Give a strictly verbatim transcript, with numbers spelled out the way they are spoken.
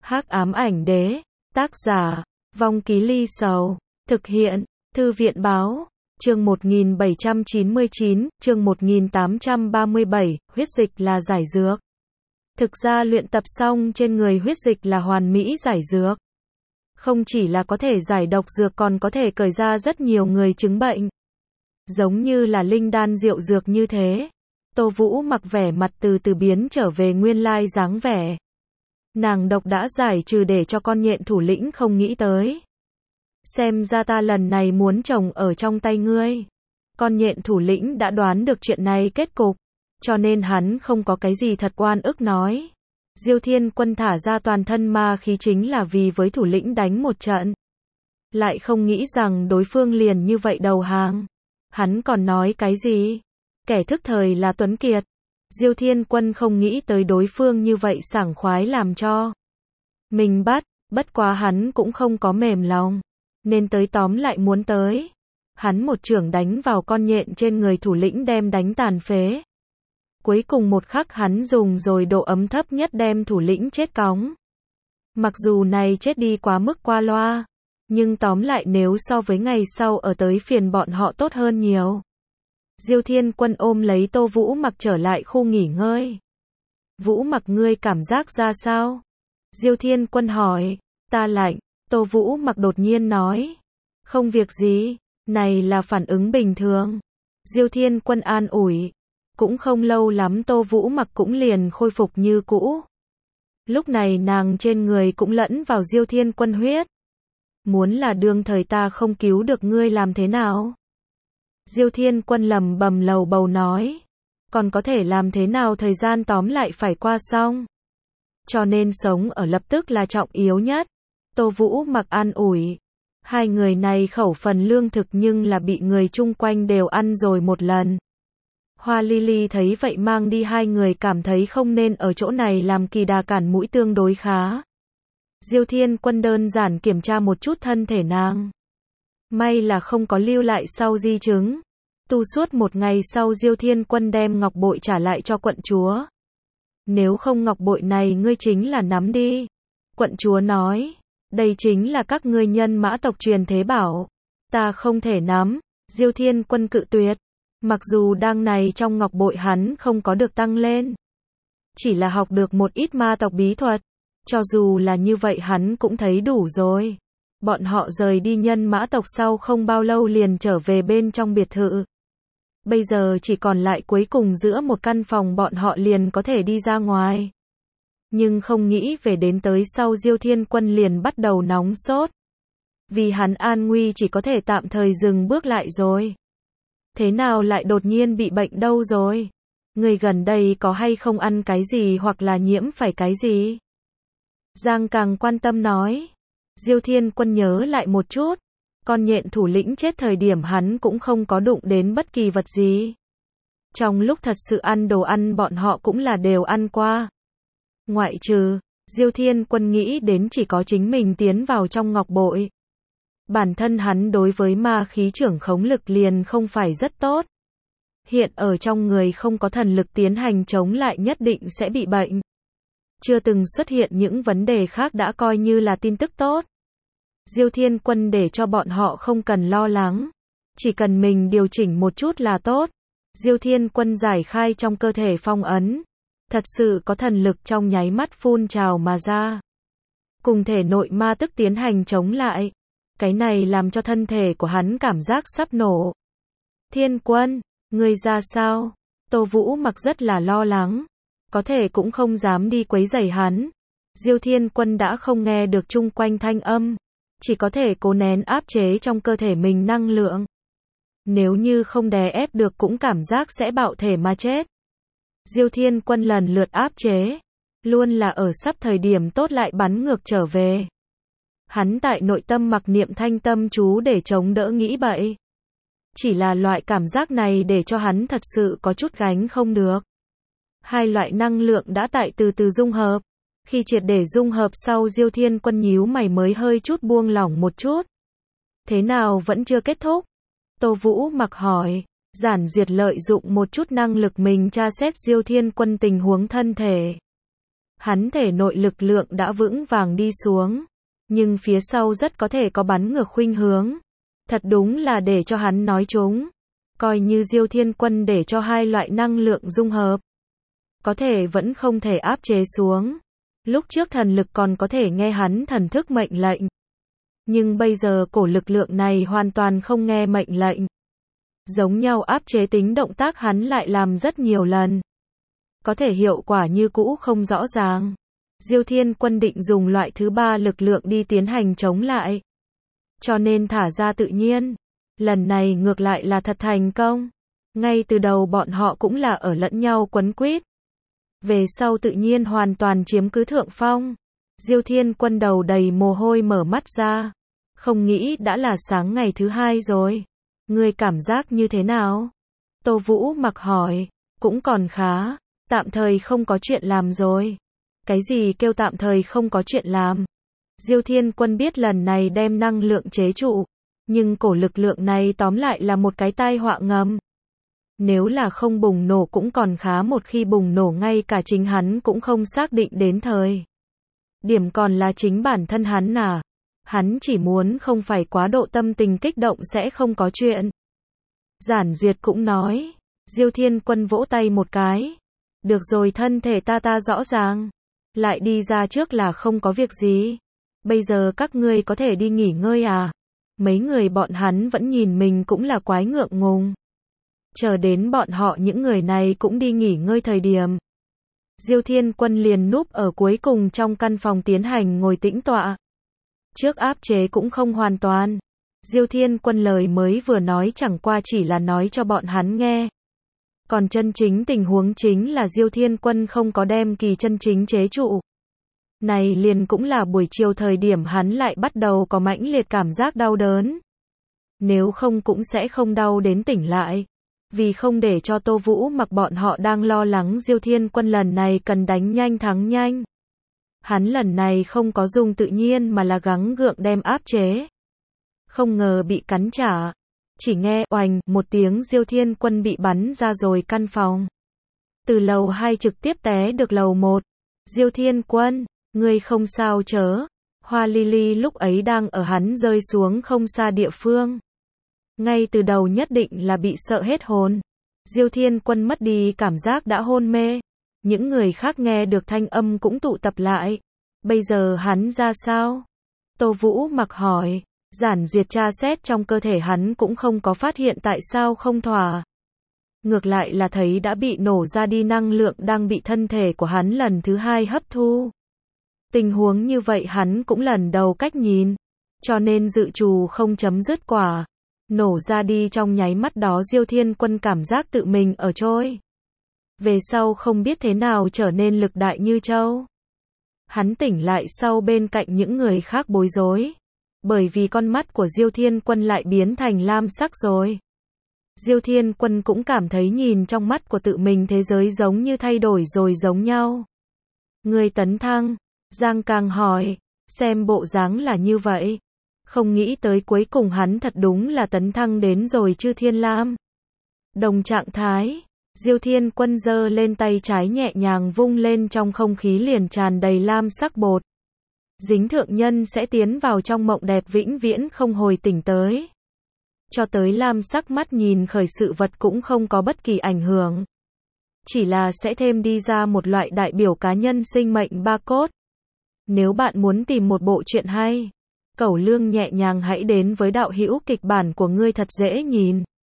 Hắc ám ảnh đế, tác giả, Vong Ký Ly Sầu, thực hiện, Thư viện báo, chương một nghìn bảy trăm chín mươi chín, chương một nghìn tám trăm ba mươi bảy, huyết dịch là giải dược. Thực ra luyện tập xong trên người huyết dịch là hoàn mỹ giải dược. Không chỉ là có thể giải độc dược còn có thể cởi ra rất nhiều người chứng bệnh. Giống như là linh đan diệu dược như thế. Tô Vũ mặc vẻ mặt từ từ biến trở về nguyên lai dáng vẻ. Nàng độc đã giải trừ để cho con nhện thủ lĩnh không nghĩ tới. Xem ra ta lần này muốn trồng ở trong tay ngươi. Con nhện thủ lĩnh đã đoán được chuyện này kết cục, cho nên hắn không có cái gì thật oan ức nói. Diêu Thiên Quân thả ra toàn thân ma khí chính là vì với thủ lĩnh đánh một trận. Lại không nghĩ rằng đối phương liền như vậy đầu hàng. Hắn còn nói cái gì? Kẻ thức thời là Tuấn Kiệt. Diêu Thiên Quân không nghĩ tới đối phương như vậy sảng khoái làm cho mình bắt, bất quá hắn cũng không có mềm lòng, nên tới tóm lại muốn tới. Hắn một chưởng đánh vào con nhện trên người thủ lĩnh đem đánh tàn phế. Cuối cùng một khắc hắn dùng rồi độ ấm thấp nhất đem thủ lĩnh chết cóng. Mặc dù này chết đi quá mức qua loa, nhưng tóm lại nếu so với ngày sau ở tới phiền bọn họ tốt hơn nhiều. Diêu Thiên Quân ôm lấy Tô Vũ Mặc trở lại khu nghỉ ngơi. Vũ Mặc ngươi cảm giác ra sao? Diêu Thiên Quân hỏi. Ta lạnh. Tô Vũ Mặc đột nhiên nói. Không việc gì, này là phản ứng bình thường. Diêu Thiên Quân an ủi. Cũng không lâu lắm Tô Vũ Mặc cũng liền khôi phục như cũ. Lúc này nàng trên người cũng lẫn vào Diêu Thiên Quân huyết. Muốn là đương thời ta không cứu được ngươi làm thế nào? Diêu Thiên Quân lầm bầm lầu bầu nói. Còn có thể làm thế nào, thời gian tóm lại phải qua xong. Cho nên sống ở lập tức là trọng yếu nhất. Tô Vũ Mặc an ủi. Hai người này khẩu phần lương thực nhưng là bị người chung quanh đều ăn rồi một lần. Hoa Lily thấy vậy mang đi hai người cảm thấy không nên ở chỗ này làm kỳ đà cản mũi tương đối khá. Diêu Thiên Quân đơn giản kiểm tra một chút thân thể nàng. May là không có lưu lại sau di chứng. Tu suốt một ngày sau Diêu Thiên Quân đem ngọc bội trả lại cho quận chúa. Nếu không ngọc bội này ngươi chính là nắm đi. Quận chúa nói. Đây chính là các ngươi nhân mã tộc truyền thế bảo. Ta không thể nắm. Diêu Thiên Quân cự tuyệt. Mặc dù đang này trong ngọc bội hắn không có được tăng lên. Chỉ là học được một ít ma tộc bí thuật. Cho dù là như vậy hắn cũng thấy đủ rồi. Bọn họ rời đi nhân mã tộc sau không bao lâu liền trở về bên trong biệt thự. Bây giờ chỉ còn lại cuối cùng giữa một căn phòng bọn họ liền có thể đi ra ngoài. Nhưng không nghĩ về đến tới sau Diêu Thiên Quân liền bắt đầu nóng sốt. Vì hắn an nguy chỉ có thể tạm thời dừng bước lại rồi. Thế nào lại đột nhiên bị bệnh đâu rồi? Người gần đây có hay không ăn cái gì hoặc là nhiễm phải cái gì? Giang Càng quan tâm nói. Diêu Thiên Quân nhớ lại một chút. Con nhện thủ lĩnh chết thời điểm hắn cũng không có đụng đến bất kỳ vật gì. Trong lúc thật sự ăn đồ ăn bọn họ cũng là đều ăn qua. Ngoại trừ, Diêu Thiên Quân nghĩ đến chỉ có chính mình tiến vào trong ngọc bội. Bản thân hắn đối với ma khí trưởng khống lực liền không phải rất tốt. Hiện ở trong người không có thần lực tiến hành chống lại nhất định sẽ bị bệnh. Chưa từng xuất hiện những vấn đề khác đã coi như là tin tức tốt. Diêu Thiên Quân để cho bọn họ không cần lo lắng. Chỉ cần mình điều chỉnh một chút là tốt. Diêu Thiên Quân giải khai trong cơ thể phong ấn. Thật sự có thần lực trong nháy mắt phun trào mà ra. Cùng thể nội ma tức tiến hành chống lại. Cái này làm cho thân thể của hắn cảm giác sắp nổ. Thiên Quân, ngươi ra sao? Tô Vũ Mặc rất là lo lắng. Có thể cũng không dám đi quấy rầy hắn. Diêu Thiên Quân đã không nghe được chung quanh thanh âm. Chỉ có thể cố nén áp chế trong cơ thể mình năng lượng. Nếu như không đè ép được cũng cảm giác sẽ bạo thể mà chết. Diêu Thiên Quân lần lượt áp chế. Luôn là ở sắp thời điểm tốt lại bắn ngược trở về. Hắn tại nội tâm mặc niệm thanh tâm chú để chống đỡ nghĩ bậy. Chỉ là loại cảm giác này để cho hắn thật sự có chút gánh không được. Hai loại năng lượng đã tại từ từ dung hợp. Khi triệt để dung hợp sau Diêu Thiên Quân nhíu mày mới hơi chút buông lỏng một chút. Thế nào vẫn chưa kết thúc? Tô Vũ Mặc hỏi. Giản Duyệt lợi dụng một chút năng lực mình tra xét Diêu Thiên Quân tình huống thân thể. Hắn thể nội lực lượng đã vững vàng đi xuống, nhưng phía sau rất có thể có bắn ngược khuynh hướng. Thật đúng là để cho hắn nói trúng. Coi như Diêu Thiên Quân để cho hai loại năng lượng dung hợp, có thể vẫn không thể áp chế xuống. Lúc trước thần lực còn có thể nghe hắn thần thức mệnh lệnh. Nhưng bây giờ cổ lực lượng này hoàn toàn không nghe mệnh lệnh. Giống nhau áp chế tính động tác hắn lại làm rất nhiều lần. Có thể hiệu quả như cũ không rõ ràng. Diêu Thiên Quân định dùng loại thứ ba lực lượng đi tiến hành chống lại. Cho nên thả ra tự nhiên. Lần này ngược lại là thật thành công. Ngay từ đầu bọn họ cũng là ở lẫn nhau quấn quýt. Về sau tự nhiên hoàn toàn chiếm cứ thượng phong. Diêu Thiên Quân đầu đầy mồ hôi mở mắt ra. Không nghĩ đã là sáng ngày thứ hai rồi. Ngươi cảm giác như thế nào? Tô Vũ Mặc hỏi. Cũng còn khá. Tạm thời không có chuyện làm rồi. Cái gì kêu tạm thời không có chuyện làm? Diêu Thiên Quân biết lần này đem năng lượng chế trụ. Nhưng cổ lực lượng này tóm lại là một cái tai họa ngầm. Nếu là không bùng nổ cũng còn khá, một khi bùng nổ ngay cả chính hắn cũng không xác định đến thời. Điểm còn là chính bản thân hắn à. Hắn chỉ muốn không phải quá độ tâm tình kích động sẽ không có chuyện. Giản Duyệt cũng nói. Diêu Thiên Quân vỗ tay một cái. Được rồi, thân thể ta ta rõ ràng. Lại đi ra trước là không có việc gì. Bây giờ các ngươi có thể đi nghỉ ngơi à. Mấy người bọn hắn vẫn nhìn mình cũng là quái ngượng ngùng. Chờ đến bọn họ những người này cũng đi nghỉ ngơi thời điểm. Diêu Thiên Quân liền núp ở cuối cùng trong căn phòng tiến hành ngồi tĩnh tọa. Trước áp chế cũng không hoàn toàn. Diêu Thiên Quân lời mới vừa nói chẳng qua chỉ là nói cho bọn hắn nghe. Còn chân chính tình huống chính là Diêu Thiên Quân không có đem kỳ chân chính chế trụ. Này liền cũng là buổi chiều thời điểm hắn lại bắt đầu có mãnh liệt cảm giác đau đớn. Nếu không cũng sẽ không đau đến tỉnh lại. Vì không để cho Tô Vũ Mặc bọn họ đang lo lắng Diêu Thiên Quân lần này cần đánh nhanh thắng nhanh. Hắn lần này không có dùng tự nhiên mà là gắng gượng đem áp chế. Không ngờ bị cắn trả. Chỉ nghe oành một tiếng, Diêu Thiên Quân bị bắn ra rồi căn phòng. Từ lầu hai trực tiếp té được lầu một. Diêu Thiên Quân, ngươi không sao chớ? Hoa Lily lúc ấy đang ở hắn rơi xuống không xa địa phương. Ngay từ đầu nhất định là bị sợ hết hồn. Diêu Thiên Quân mất đi cảm giác đã hôn mê. Những người khác nghe được thanh âm cũng tụ tập lại. Bây giờ hắn ra sao? Tô Vũ Mặc hỏi. Giản Duyệt tra xét trong cơ thể hắn cũng không có phát hiện tại sao không thỏa. Ngược lại là thấy đã bị nổ ra đi năng lượng đang bị thân thể của hắn lần thứ hai hấp thu. Tình huống như vậy hắn cũng lần đầu cách nhìn. Cho nên dự trù không chấm dứt quả. Nổ ra đi trong nháy mắt đó Diêu Thiên Quân cảm giác tự mình ở trôi. Về sau không biết thế nào trở nên lực đại như trâu. Hắn tỉnh lại sau bên cạnh những người khác bối rối. Bởi vì con mắt của Diêu Thiên Quân lại biến thành lam sắc rồi. Diêu Thiên Quân cũng cảm thấy nhìn trong mắt của tự mình thế giới giống như thay đổi rồi giống nhau. Người tấn thăng. Giang Càng hỏi. Xem bộ dáng là như vậy. Không nghĩ tới cuối cùng hắn thật đúng là tấn thăng đến rồi Chư Thiên Lam. Đồng trạng thái. Diêu Thiên Quân giơ lên tay trái nhẹ nhàng vung lên, trong không khí liền tràn đầy lam sắc bột. Dính thượng nhân sẽ tiến vào trong mộng đẹp vĩnh viễn không hồi tỉnh tới. Cho tới lam sắc mắt nhìn khởi sự vật cũng không có bất kỳ ảnh hưởng. Chỉ là sẽ thêm đi ra một loại đại biểu cá nhân sinh mệnh ba cốt. Nếu bạn muốn tìm một bộ truyện hay, Cẩu Lương nhẹ nhàng hãy đến với đạo hữu kịch bản của ngươi thật dễ nhìn.